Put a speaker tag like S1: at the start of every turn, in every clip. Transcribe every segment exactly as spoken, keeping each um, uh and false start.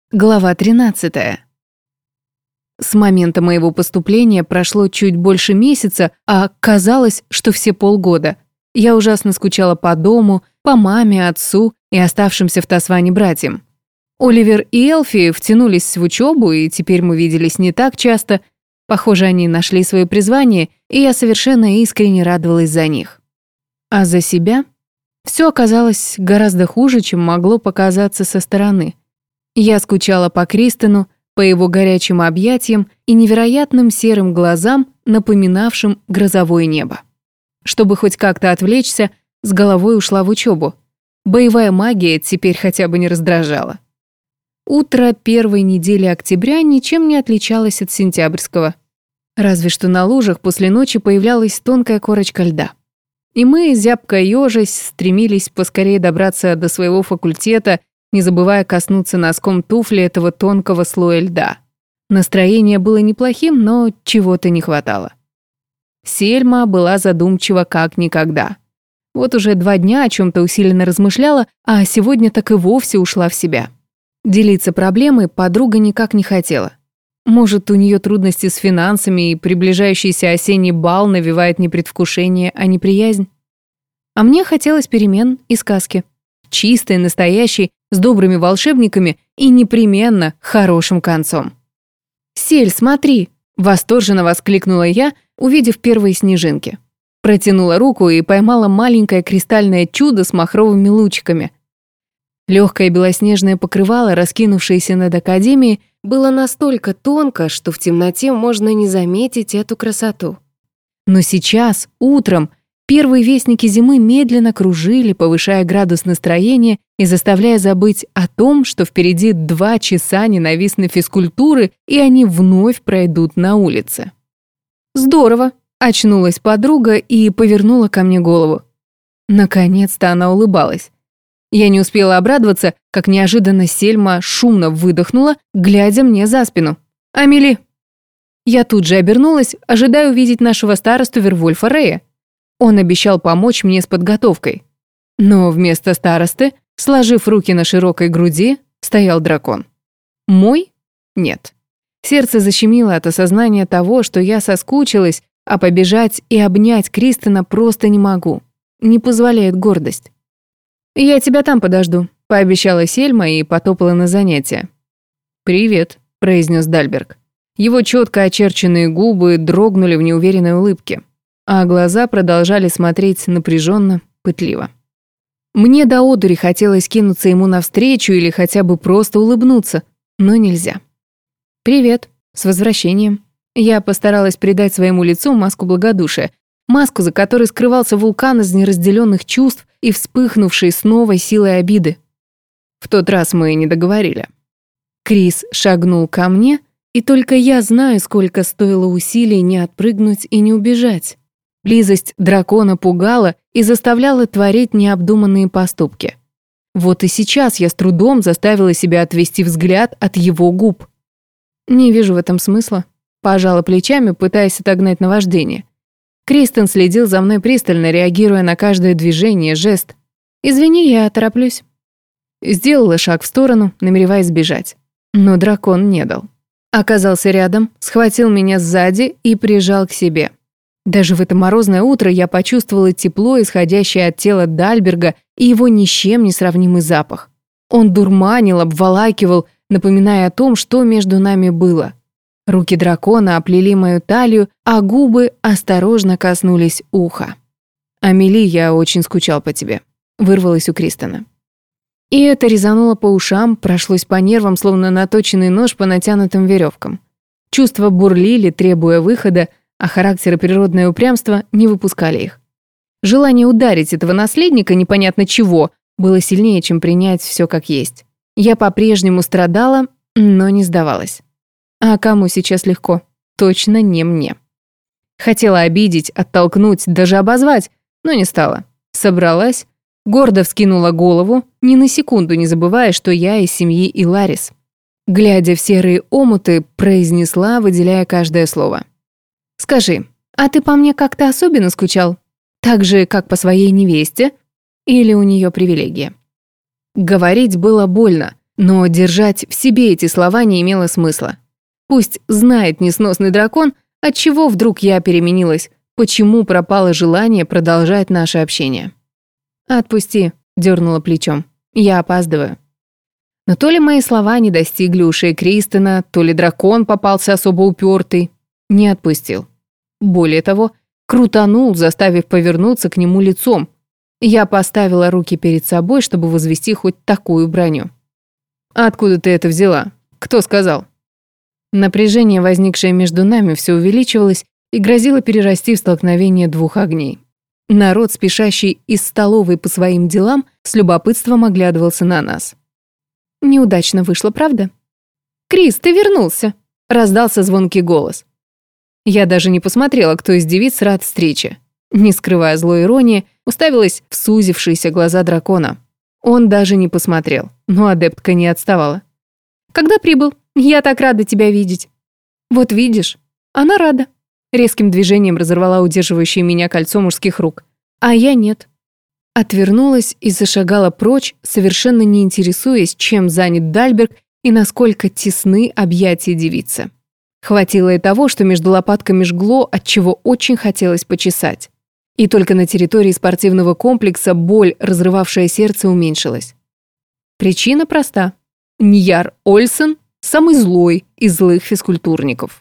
S1: Глава тринадцатая. С момента моего поступления прошло чуть больше месяца, а казалось, что все полгода. Я ужасно скучала по дому, по маме, отцу и оставшимся в Тасване братьям. Оливер и Элфи втянулись в учебу, и теперь мы виделись не так часто. Похоже, они нашли свое призвание, и я совершенно искренне радовалась за них. А за себя? Все оказалось гораздо хуже, чем могло показаться со стороны. Я скучала по Кристену, по его горячим объятиям и невероятным серым глазам, напоминавшим грозовое небо. Чтобы хоть как-то отвлечься, с головой ушла в учебу. Боевая магия теперь хотя бы не раздражала. Утро первой недели октября ничем не отличалось от сентябрьского. Разве что на лужах после ночи появлялась тонкая корочка льда. И мы, зябко ёжась, стремились поскорее добраться до своего факультета, не забывая коснуться носком туфли этого тонкого слоя льда. Настроение было неплохим, но чего-то не хватало. Сельма была задумчива как никогда. Вот уже два дня о чем-то усиленно размышляла, а сегодня так и вовсе ушла в себя. Делиться проблемой подруга никак не хотела. Может, у нее трудности с финансами, и приближающийся осенний бал навевает не предвкушение, а неприязнь? А мне хотелось перемен и сказки. Чистой, настоящей, с добрыми волшебниками и непременно хорошим концом. «Сель, смотри!» – восторженно воскликнула я, увидев первые снежинки. Протянула руку и поймала маленькое кристальное чудо с махровыми лучиками. Легкое белоснежное покрывало, раскинувшееся над академией, было настолько тонко, что в темноте можно не заметить эту красоту. Но сейчас, утром, первые вестники зимы медленно кружили, повышая градус настроения и заставляя забыть о том, что впереди два часа ненавистной физкультуры, и они вновь пройдут на улице. «Здорово!» – очнулась подруга и повернула ко мне голову. Наконец-то она улыбалась. Я не успела обрадоваться, как неожиданно Сельма шумно выдохнула, глядя мне за спину. «Амели!» Я тут же обернулась, ожидая увидеть нашего старосту Вервольфа Рея. Он обещал помочь мне с подготовкой. Но вместо старосты, сложив руки на широкой груди, стоял дракон. Мой? Нет. Сердце защемило от осознания того, что я соскучилась, а побежать и обнять Кристена просто не могу. Не позволяет гордость. «Я тебя там подожду», — пообещала Сельма и потопала на занятия. «Привет», — произнес Дальберг. Его четко очерченные губы дрогнули в неуверенной улыбке, а глаза продолжали смотреть напряженно, пытливо. Мне до одури хотелось кинуться ему навстречу или хотя бы просто улыбнуться, но нельзя. «Привет, с возвращением». Я постаралась придать своему лицу маску благодушия, маску, за которой скрывался вулкан из неразделенных чувств и вспыхнувшей с новой силой обиды. В тот раз мы не договорили. Крис шагнул ко мне, и только я знаю, сколько стоило усилий не отпрыгнуть и не убежать. Близость дракона пугала и заставляла творить необдуманные поступки. Вот и сейчас я с трудом заставила себя отвести взгляд от его губ. Не вижу в этом смысла. Пожала плечами, пытаясь отогнать наваждение. Кристен следил за мной пристально, реагируя на каждое движение, жест. «Извини, я тороплюсь». Сделала шаг в сторону, намереваясь сбежать. Но дракон не дал. Оказался рядом, схватил меня сзади и прижал к себе. Даже в это морозное утро я почувствовала тепло, исходящее от тела Дальберга, и его ни с чем не сравнимый запах. Он дурманил, обволакивал, напоминая о том, что между нами было. Руки дракона оплели мою талию, а губы осторожно коснулись уха. «Амели, я очень скучал по тебе», — вырвалось у Кристена. И это резануло по ушам, прошлось по нервам, словно наточенный нож по натянутым веревкам. Чувства бурлили, требуя выхода, а характер и природное упрямство не выпускали их. Желание ударить этого наследника непонятно чего было сильнее, чем принять все как есть. Я по-прежнему страдала, но не сдавалась. А кому сейчас легко? Точно не мне. Хотела обидеть, оттолкнуть, даже обозвать, но не стала. Собралась, гордо вскинула голову, ни на секунду не забывая, что я из семьи Иларис. Глядя в серые омуты, произнесла, выделяя каждое слово. «Скажи, а ты по мне как-то особенно скучал? Так же, как по своей невесте? Или у нее привилегия?» Говорить было больно, Но держать в себе эти слова не имело смысла. Пусть знает несносный дракон, отчего вдруг я переменилась, почему пропало желание продолжать наше общение. «Отпусти», — дернула плечом, — «я опаздываю». Но то ли мои слова не достигли ушей Кристена, то ли дракон попался особо упертый, не отпустил. Более того, крутанул, заставив повернуться к нему лицом. Я поставила руки перед собой, чтобы возвести хоть такую броню. «Откуда ты это взяла? Кто сказал?» Напряжение, возникшее между нами, все увеличивалось и грозило перерасти в столкновение двух огней. Народ, спешащий из столовой по своим делам, с любопытством оглядывался на нас. «Неудачно вышло, правда?» «Крис, ты вернулся!» — раздался звонкий голос. Я даже не посмотрела, кто из девиц рад встрече. Не скрывая злой иронии, уставилась в сузившиеся глаза дракона. Он даже не посмотрел, но адептка не отставала. «Когда прибыл? Я так рада тебя видеть». «Вот видишь, она рада». Резким движением разорвала удерживающее меня кольцо мужских рук. А я нет. Отвернулась и зашагала прочь, совершенно не интересуясь, чем занят Дальберг и насколько тесны объятия девицы. Хватило и того, что между лопатками жгло, отчего очень хотелось почесать. И только на территории спортивного комплекса боль, разрывавшая сердце, уменьшилась. Причина проста. Ньяр Ольсен – самый злой из злых физкультурников.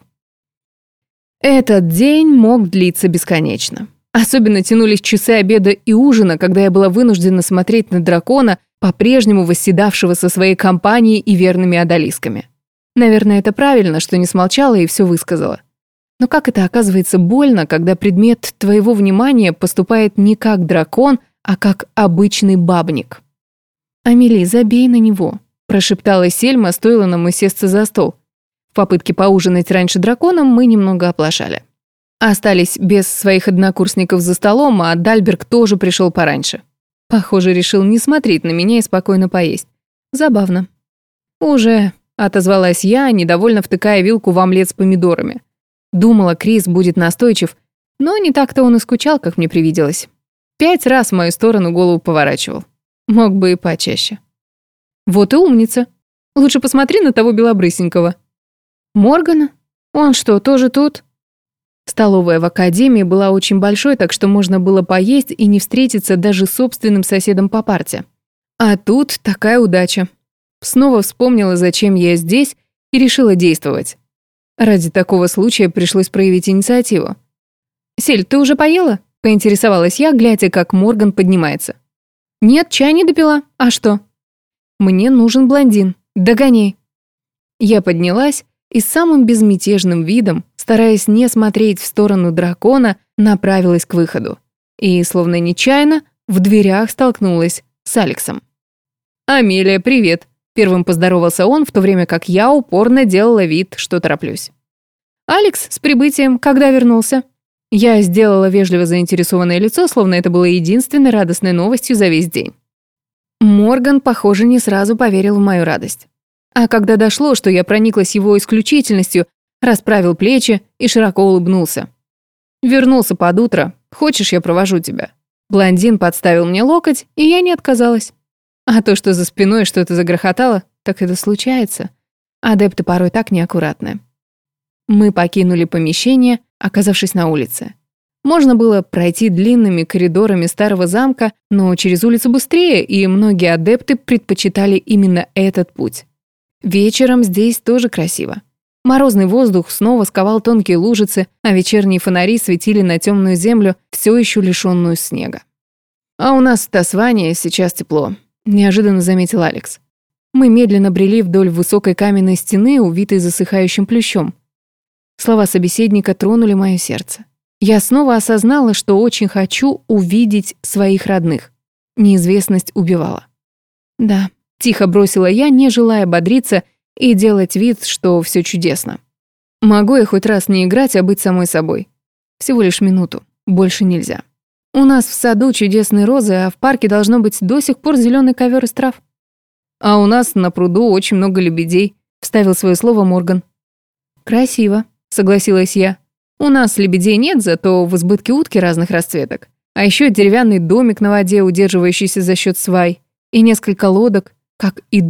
S1: Этот день мог длиться бесконечно. Особенно тянулись часы обеда и ужина, когда я была вынуждена смотреть на дракона, по-прежнему восседавшего со своей компанией и верными одолисками. Наверное, это правильно, что не смолчала и все высказала. Но как это оказывается больно, когда предмет твоего внимания поступает не как дракон, а как обычный бабник? «Амели, забей на него», – прошептала Сельма, стоило нам усесться за стол. В попытке поужинать раньше драконом мы немного оплошали. Остались без своих однокурсников за столом, а Дальберг тоже пришел пораньше. Похоже, решил не смотреть на меня и спокойно поесть. Забавно. «Уже», — отозвалась я, недовольно втыкая вилку в омлет с помидорами. Думала, Крис будет настойчив, но не так-то он и скучал, как мне привиделось. Пять раз в мою сторону голову поворачивал. Мог бы и почаще. «Вот и умница. Лучше посмотри на того белобрысенького». «Моргана? Он что, тоже тут?» Столовая в академии была очень большой, так что можно было поесть и не встретиться даже с собственным соседом по парте. А тут такая удача. Снова вспомнила, зачем я здесь, и решила действовать. Ради такого случая пришлось проявить инициативу. «Сель, ты уже поела?» – поинтересовалась я, глядя, как Морган поднимается. «Нет, чай не допила. А что?» «Мне нужен блондин. Догоняй». Я поднялась и самым безмятежным видом, стараясь не смотреть в сторону дракона, направилась к выходу. И, словно нечаянно, в дверях столкнулась с Алексом. «Амелия, привет!» – первым поздоровался он, в то время как я упорно делала вид, что тороплюсь. «Алекс, с прибытием, когда вернулся?» Я сделала вежливо заинтересованное лицо, словно это было единственной радостной новостью за весь день. Морган, похоже, не сразу поверил в мою радость. А когда дошло, что я прониклась его исключительностью, расправил плечи и широко улыбнулся. «Вернулся под утро. Хочешь, я провожу тебя?» Блондин подставил мне локоть, и я не отказалась. А то, что за спиной что-то загрохотало, так это случается. Адепты порой так неаккуратны. Мы покинули помещение, оказавшись на улице. Можно было пройти длинными коридорами старого замка, но через улицу быстрее, и многие адепты предпочитали именно этот путь. Вечером здесь тоже красиво. Морозный воздух снова сковал тонкие лужицы, а вечерние фонари светили на темную землю, все еще лишенную снега. «А у нас в Тасване сейчас тепло», — неожиданно заметил Алекс. Мы медленно брели вдоль высокой каменной стены, увитой засыхающим плющом. Слова собеседника тронули мое сердце. Я снова осознала, что очень хочу увидеть своих родных. Неизвестность убивала. «Да», — тихо бросила я, не желая бодриться и делать вид, что все чудесно. «Могу я хоть раз не играть, а быть самой собой? Всего лишь минуту, больше нельзя. У нас в саду чудесные розы, а в парке должно быть до сих пор зеленый ковер из трав». «А у нас на пруду очень много лебедей», — вставил свое слово Морган. «Красиво», — согласилась я. «У нас лебедей нет, зато в избытке утки разных расцветок. А еще деревянный домик на воде, удерживающийся за счет свай, и несколько лодок, как и дом,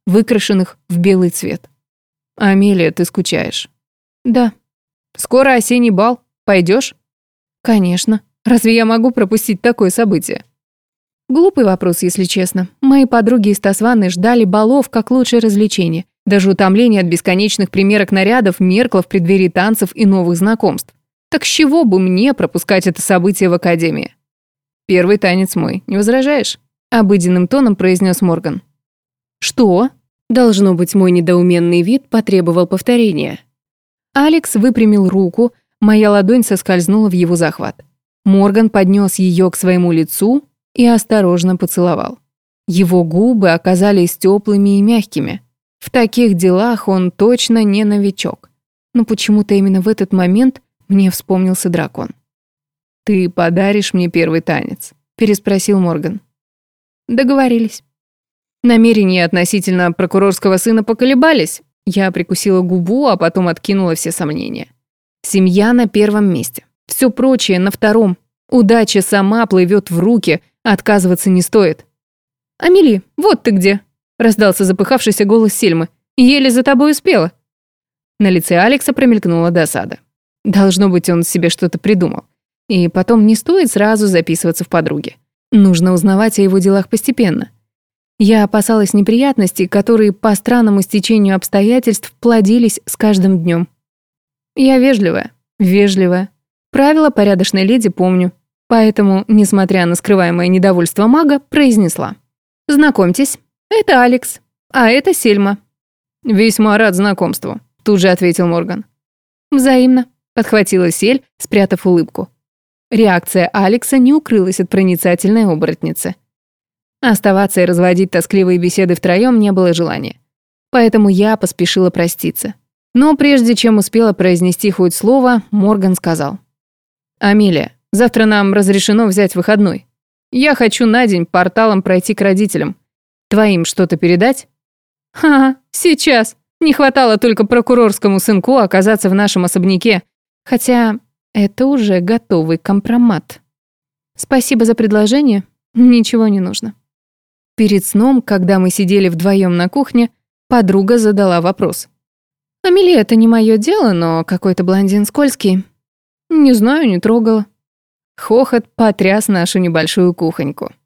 S1: выкрашенных в белый цвет. «Амелия, ты скучаешь?» «Да». «Скоро осенний бал. Пойдешь?» «Конечно. Разве я могу пропустить такое событие?» Глупый вопрос, если честно. Мои подруги из Тасваны ждали балов как лучшее развлечение. Даже утомление от бесконечных примерок нарядов меркло в преддверии танцев и новых знакомств. Так с чего бы мне пропускать это событие в академии? «Первый танец мой, не возражаешь?» Обыденным тоном произнес Морган. «Что?» Должно быть, мой недоуменный вид потребовал повторения. Алекс выпрямил руку, моя ладонь соскользнула в его захват. Морган поднес ее к своему лицу и осторожно поцеловал. Его губы оказались теплыми и мягкими. В таких делах он точно не новичок. Но почему-то именно в этот момент мне вспомнился дракон. «Ты подаришь мне первый танец?» – переспросил Морган. Договорились. Намерения относительно прокурорского сына поколебались. Я прикусила губу, а потом откинула все сомнения. Семья на первом месте. Все прочее на втором. Удача сама плывет в руки, отказываться не стоит. «Амели, вот ты где!» – раздался запыхавшийся голос Сельмы. «Еле за тобой успела». На лице Алекса промелькнула досада. Должно быть, он себе что-то придумал. И потом не стоит сразу записываться в подруги. Нужно узнавать о его делах постепенно. Я опасалась неприятностей, которые по странному стечению обстоятельств плодились с каждым днем. Я вежливая, вежливая. Правила порядочной леди помню. Поэтому, несмотря на скрываемое недовольство мага, произнесла. «Знакомьтесь, это Алекс, а это Сельма». «Весьма рад знакомству», — тут же ответил Морган. «Взаимно», — подхватила Сель, спрятав улыбку. Реакция Алекса не укрылась от проницательной оборотницы. Оставаться и разводить тоскливые беседы втроем не было желания. Поэтому я поспешила проститься. Но прежде чем успела произнести хоть слово, Морган сказал. «Амелия, завтра нам разрешено взять выходной. Я хочу на день порталом пройти к родителям. Твоим что-то передать?» «Ха, сейчас. Не хватало только прокурорскому сынку оказаться в нашем особняке. Хотя это уже готовый компромат. Спасибо за предложение. Ничего не нужно». Перед сном, когда мы сидели вдвоем на кухне, подруга задала вопрос. «Амелия, это не мое дело, но какой-то блондин скользкий. Не знаю, не трогала». Хохот потряс нашу небольшую кухоньку.